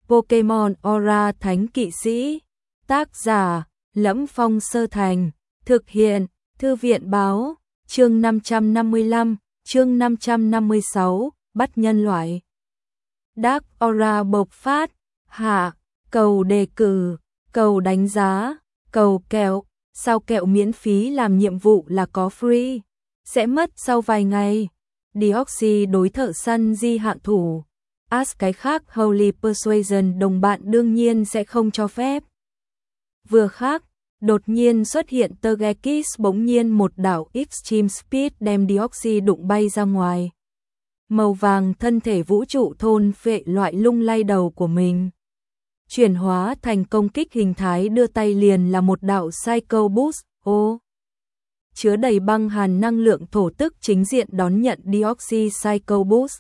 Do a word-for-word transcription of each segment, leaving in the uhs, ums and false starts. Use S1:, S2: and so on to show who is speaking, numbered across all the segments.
S1: Pokemon Aura Thánh Kỵ Sĩ. Tác giả Lẫm Phong Sơ Thành. Thực hiện Thư viện Báo. Chương năm trăm năm mươi lăm, chương năm trăm năm mươi sáu, bắt nhân loại. Dark Aura bộc phát. Hạ, cầu đề cử, cầu đánh giá, cầu kẹo. Sao kẹo miễn phí làm nhiệm vụ là có free. Sẽ mất sau vài ngày. Deoxy đối thợ săn di hạ thủ. As cái khác Holy Persuasion đồng bạn đương nhiên sẽ không cho phép. Vừa khác, đột nhiên xuất hiện Togekiss, bỗng nhiên một đảo Extreme Speed đem Deoxy đụng bay ra ngoài. Màu vàng thân thể vũ trụ thôn phệ loại lung lay đầu của mình. Chuyển hóa thành công kích hình thái đưa tay liền là một đạo Psycho Boost. Ô! Chứa đầy băng hàn năng lượng thổ tức chính diện đón nhận Deoxy Psycho Boost.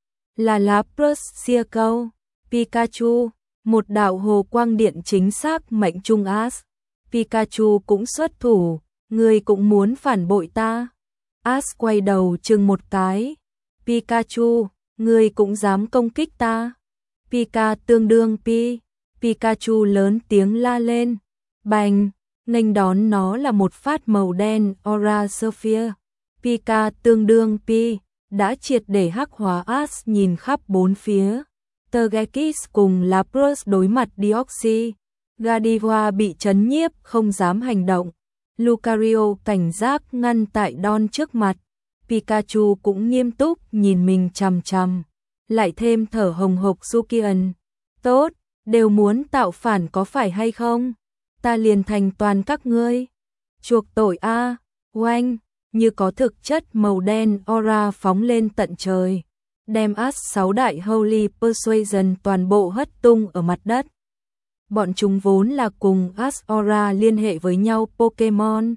S1: Là Lapras Circle, Pikachu, một đạo hồ quang điện chính xác mệnh trung Ash. Pikachu cũng xuất thủ, ngươi cũng muốn phản bội ta. Ash quay đầu chừng một cái. Pikachu, ngươi cũng dám công kích ta. Pika tương đương Pi. Pikachu lớn tiếng la lên. Bành, nghênh đón nó là một phát màu đen Aura Sphere. Pika tương đương Pi đã triệt để hắc hóa. Ash nhìn khắp bốn phía. Togekiss cùng Lapras đối mặt Deoxy. Gardevoir bị chấn nhiếp không dám hành động. Lucario cảnh giác ngăn tại Don trước mặt. Pikachu cũng nghiêm túc nhìn mình chằm chằm. Lại thêm thở hồng hộc Sukian. Tốt, đều muốn tạo phản có phải hay không? Ta liền thành toàn các ngươi. Chuộc tội a, à, oanh, như có thực chất màu đen aura phóng lên tận trời. Đem Ash sáu đại Holy Persuasion toàn bộ hất tung ở mặt đất. Bọn chúng vốn là cùng Ash Aura liên hệ với nhau Pokemon.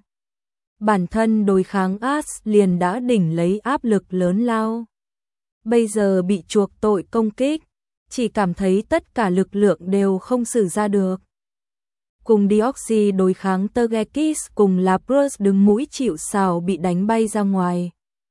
S1: Bản thân đối kháng Ash liền đã đỉnh lấy áp lực lớn lao. Bây giờ bị chuộc tội công kích, chỉ cảm thấy tất cả lực lượng đều không sử ra được. Cùng Deoxy đối kháng Togekiss cùng Lapras đứng mũi chịu sào bị đánh bay ra ngoài.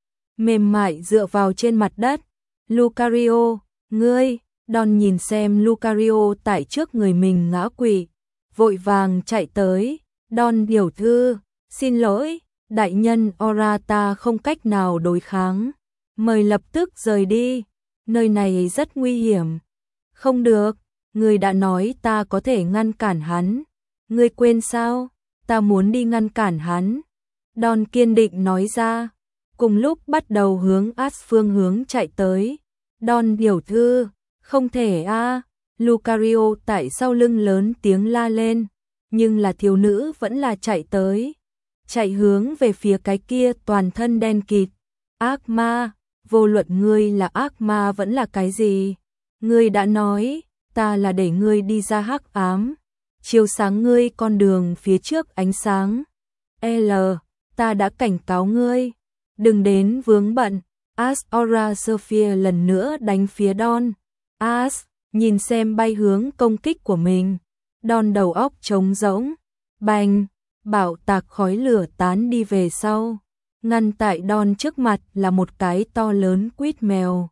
S1: Mềm mại dựa vào trên mặt đất. Lucario, ngươi, Don nhìn xem Lucario tại trước người mình ngã quỵ, vội vàng chạy tới. Don tiểu thư, xin lỗi, đại nhân Aura ta không cách nào đối kháng. Mời lập tức rời đi, nơi này rất nguy hiểm. Không được, ngươi đã nói ta có thể ngăn cản hắn. Ngươi quên sao, ta muốn đi ngăn cản hắn. Don kiên định nói ra, cùng lúc bắt đầu hướng Ash phương hướng chạy tới. Don tiểu thư, không thể a, à. Lucario tại sau lưng lớn tiếng la lên, nhưng là thiếu nữ vẫn là chạy tới. Chạy hướng về phía cái kia toàn thân đen kịt. Ác ma, vô luận ngươi là ác ma vẫn là cái gì. Ngươi đã nói, ta là để ngươi đi ra hắc ám. Chiếu sáng ngươi con đường phía trước ánh sáng. L, ta đã cảnh cáo ngươi. Đừng đến vướng bận. Ash Aura Sphere lần nữa đánh phía Don. Ash, nhìn xem bay hướng công kích của mình. Don đầu óc trống rỗng. Bành, bảo tạc khói lửa tán đi về sau. Ngăn tại Don trước mặt là một cái to lớn quýt mèo.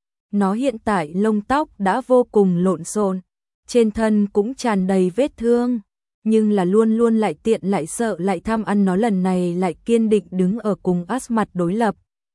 S1: Nó hiện tại lông tóc đã vô cùng lộn xộn, trên thân cũng tràn đầy vết thương, nhưng là luôn luôn lại tiện lại sợ lại tham ăn. Nó lần này lại kiên định đứng ở cùng Ash mặt đối lập.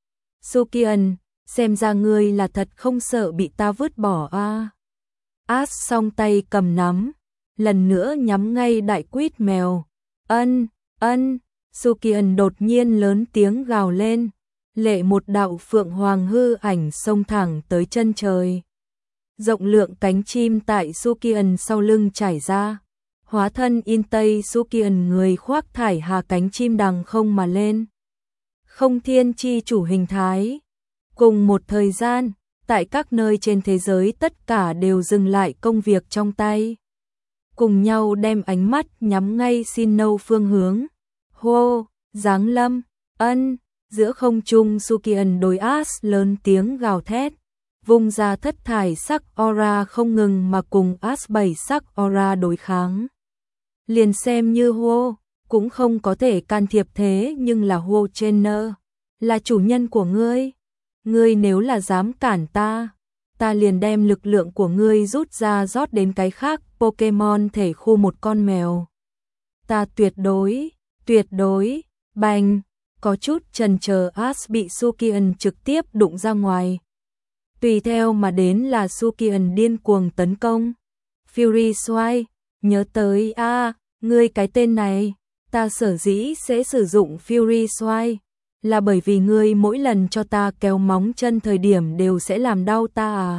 S1: Sukian, xem ra ngươi là thật không sợ bị ta vứt bỏ a. À. Ash song tay cầm nắm, lần nữa nhắm ngay đại quýt mèo. Ân, ân, Sukian đột nhiên lớn tiếng gào lên. Lệ một đạo phượng hoàng hư ảnh xông thẳng tới chân trời. Rộng lượng cánh chim tại Sukian sau lưng trải ra. Hóa thân in tây Sukian người khoác thải hà cánh chim đằng không mà lên. Không thiên chi chủ hình thái. Cùng một thời gian, tại các nơi trên thế giới tất cả đều dừng lại công việc trong tay. Cùng nhau đem ánh mắt nhắm ngay Sinnoh phương hướng. Hô, giáng lâm, ân, giữa không trung Sukian đối Ash lớn tiếng gào thét. Vung ra thất thải sắc aura không ngừng mà cùng Ash bảy sắc aura đối kháng. Liền xem như Hô, cũng không có thể can thiệp thế nhưng là Hô Trainer, là chủ nhân của ngươi. Ngươi nếu là dám cản ta, ta liền đem lực lượng của ngươi rút ra rót đến cái khác Pokemon thể khu một con mèo. Ta tuyệt đối, tuyệt đối, bành, có chút chần chờ Ash bị Sukian trực tiếp đụng ra ngoài. Tùy theo mà đến là Sukian điên cuồng tấn công. Fury Swine, nhớ tới a, à, ngươi cái tên này, ta sở dĩ sẽ sử dụng Fury Swine là bởi vì ngươi mỗi lần cho ta kéo móng chân thời điểm đều sẽ làm đau ta à.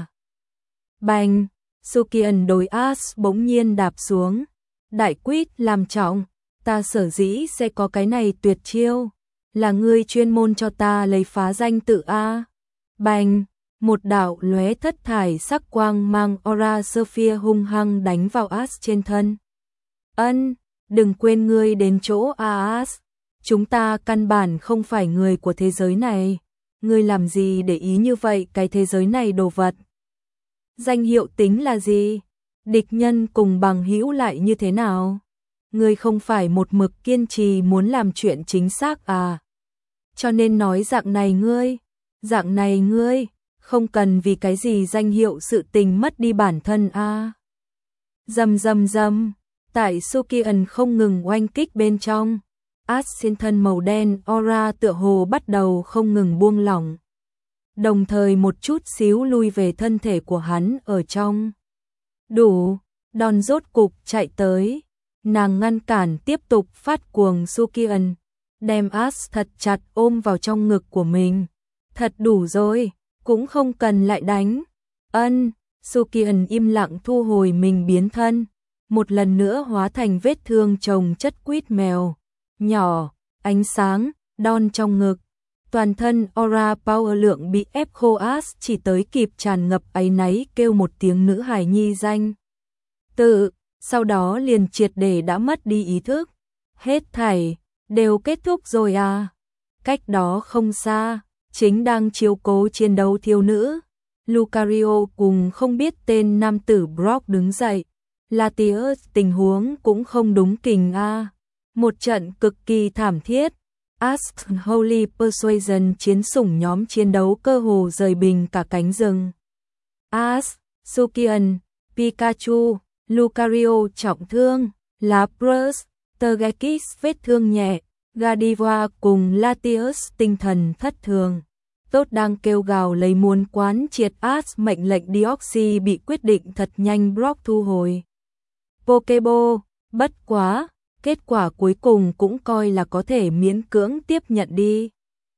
S1: Bành, Sukian đối Ash bỗng nhiên đạp xuống. Đại quýt làm trọng, ta sở dĩ sẽ có cái này tuyệt chiêu, là ngươi chuyên môn cho ta lấy phá danh tự a. Bành, một đạo lóe thất thải sắc quang mang Aura Sphere hung hăng đánh vào Ash trên thân. Ân, đừng quên ngươi đến chỗ a Ash, chúng ta căn bản không phải người của thế giới này, ngươi làm gì để ý như vậy cái thế giới này đồ vật. Danh hiệu tính là gì? Địch nhân cùng bằng hữu lại như thế nào? Ngươi không phải một mực kiên trì muốn làm chuyện chính xác à? Cho nên nói dạng này ngươi, dạng này ngươi, không cần vì cái gì danh hiệu sự tình mất đi bản thân a. À. Dầm dầm dầm, tại Sukian không ngừng oanh kích bên trong, Ash trên thân màu đen aura tựa hồ bắt đầu không ngừng buông lỏng. Đồng thời một chút xíu lui về thân thể của hắn ở trong. Đủ, đòn rốt cục chạy tới, nàng ngăn cản tiếp tục phát cuồng Sukian, đem Ash thật chặt ôm vào trong ngực của mình. Thật đủ rồi, cũng không cần lại đánh. Ân, Sukian im lặng thu hồi mình biến thân, một lần nữa hóa thành vết thương chồng chất quýt mèo. Nhỏ, ánh sáng, đon trong ngực. Toàn thân aura power lượng bị ép khô Ash chỉ tới kịp tràn ngập áy náy kêu một tiếng nữ hài nhi danh tự, sau đó liền triệt để đã mất đi ý thức. Hết thảy, đều kết thúc rồi à. Cách đó không xa, chính đang chiếu cố chiến đấu thiếu nữ. Lucario cùng không biết tên nam tử Brock đứng dậy. Latios tình huống cũng không đúng kình a. À. Một trận cực kỳ thảm thiết. Ask Holy Persuasion chiến sủng nhóm chiến đấu cơ hồ rời bình cả cánh rừng. Ash, Sukian, Pikachu, Lucario trọng thương, Lapras, Togekiss vết thương nhẹ, Gardevoir cùng Latios tinh thần thất thường. Tốt đang kêu gào lấy muốn quán triệt Ash mệnh lệnh Deoxys bị quyết định thật nhanh Brock thu hồi. Pokeball, bất quá. Kết quả cuối cùng cũng coi là có thể miễn cưỡng tiếp nhận đi.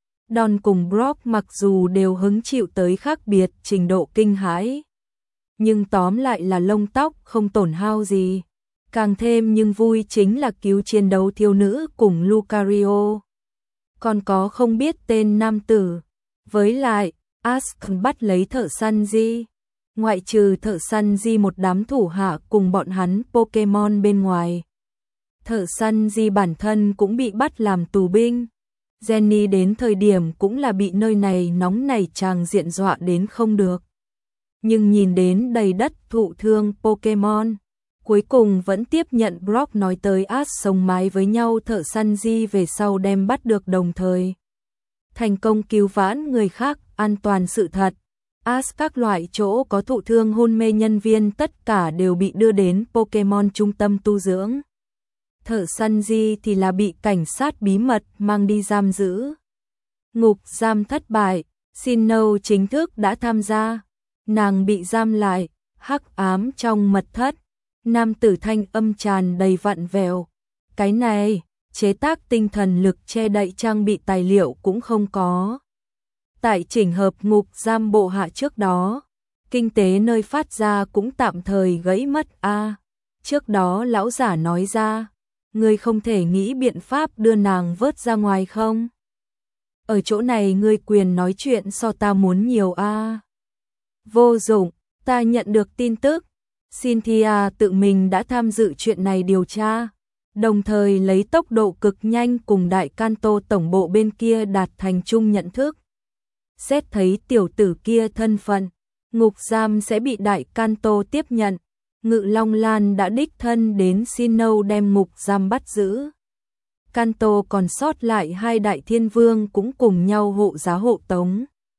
S1: Don cùng Brock mặc dù đều hứng chịu tới khác biệt trình độ kinh hãi, nhưng tóm lại là lông tóc không tổn hao gì. Càng thêm nhưng vui chính là cứu chiến đấu thiếu nữ cùng Lucario. Còn có không biết tên nam tử. Với lại, Ash bắt lấy thợ săn Di. Ngoại trừ thợ săn Di một đám thủ hạ cùng bọn hắn Pokemon bên ngoài. Thợ săn Di bản thân cũng bị bắt làm tù binh. Jenny đến thời điểm cũng là bị nơi này nóng nảy chàng diện dọa đến không được. Nhưng nhìn đến đầy đất thụ thương Pokemon, cuối cùng vẫn tiếp nhận Brock nói tới Ash sống mái với nhau thợ săn Di về sau đem bắt được đồng thời. Thành công cứu vãn người khác, an toàn sự thật. Ash các loại chỗ có thụ thương hôn mê nhân viên tất cả đều bị đưa đến Pokemon trung tâm tu dưỡng. Thợ săn Di thì là bị cảnh sát bí mật mang đi giam giữ. Ngục giam thất bại, Sinnoh chính thức đã tham gia. Nàng bị giam lại, hắc ám trong mật thất. Nam tử thanh âm tràn đầy vặn vẹo. Cái này, chế tác tinh thần lực che đậy trang bị tài liệu cũng không có. Tại chỉnh hợp ngục giam bộ hạ trước đó, kinh tế nơi phát ra cũng tạm thời gãy mất a. À, trước đó lão giả nói ra, ngươi không thể nghĩ biện pháp đưa nàng vớt ra ngoài không? Ở chỗ này ngươi quyền nói chuyện so ta muốn nhiều a. À. Vô dụng, ta nhận được tin tức, Cynthia tự mình đã tham dự chuyện này điều tra, đồng thời lấy tốc độ cực nhanh cùng Đại Kanto tổng bộ bên kia đạt thành chung nhận thức. Xét thấy tiểu tử kia thân phận, ngục giam sẽ bị Đại Kanto tiếp nhận. Ngự Long Lan đã đích thân đến Sinnoh đem ngục giam bắt giữ. Kanto còn sót lại hai đại thiên vương cũng cùng nhau hộ giá hộ tống.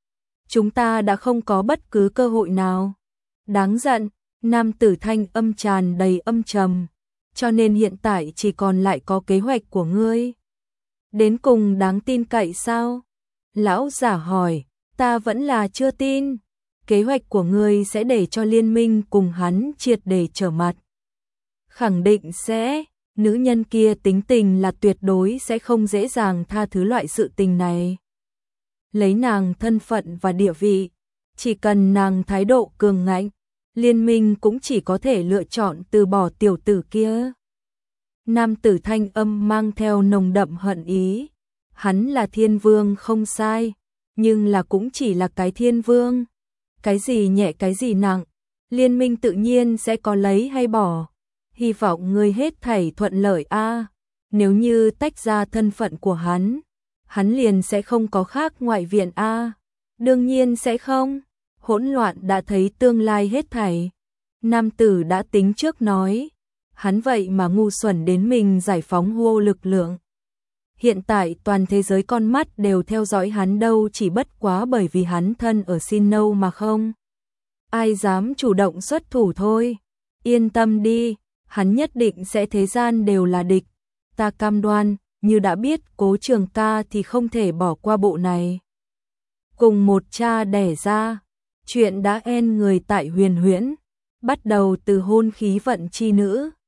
S1: chúng ta đã không có bất cứ cơ hội nào. Đáng giận, nam tử thanh âm tràn đầy âm trầm, cho nên hiện tại chỉ còn lại có kế hoạch của ngươi. Đến cùng đáng tin cậy sao? Lão giả hỏi, ta vẫn là chưa tin. Kế hoạch của ngươi sẽ để cho liên minh cùng hắn triệt để trở mặt. Khẳng định sẽ, nữ nhân kia tính tình là tuyệt đối sẽ không dễ dàng tha thứ loại sự tình này. Lấy nàng thân phận và địa vị, chỉ cần nàng thái độ cường ngạnh, liên minh cũng chỉ có thể lựa chọn từ bỏ tiểu tử kia. Nam tử thanh âm mang theo nồng đậm hận ý. Hắn là thiên vương không sai, nhưng là cũng chỉ là cái thiên vương. Cái gì nhẹ cái gì nặng, liên minh tự nhiên sẽ có lấy hay bỏ. Hy vọng ngươi hết thảy thuận lợi a. Nếu như tách ra thân phận của hắn, hắn liền sẽ không có khác ngoại viện a. Đương nhiên sẽ không. Hỗn loạn đã thấy tương lai hết thảy. Nam tử đã tính trước nói, hắn vậy mà ngu xuẩn đến mình giải phóng hô lực lượng. Hiện tại toàn thế giới con mắt đều theo dõi hắn đâu, chỉ bất quá bởi vì hắn thân ở Sinnoh mà không. Ai dám chủ động xuất thủ thôi. Yên tâm đi, hắn nhất định sẽ thế gian đều là địch. Ta cam đoan, như đã biết Cố Trường Ca thì không thể bỏ qua bộ này. Cùng một cha đẻ ra, chuyện đã en người tại Huyền Huyễn, bắt đầu từ hôn khí vận chi nữ.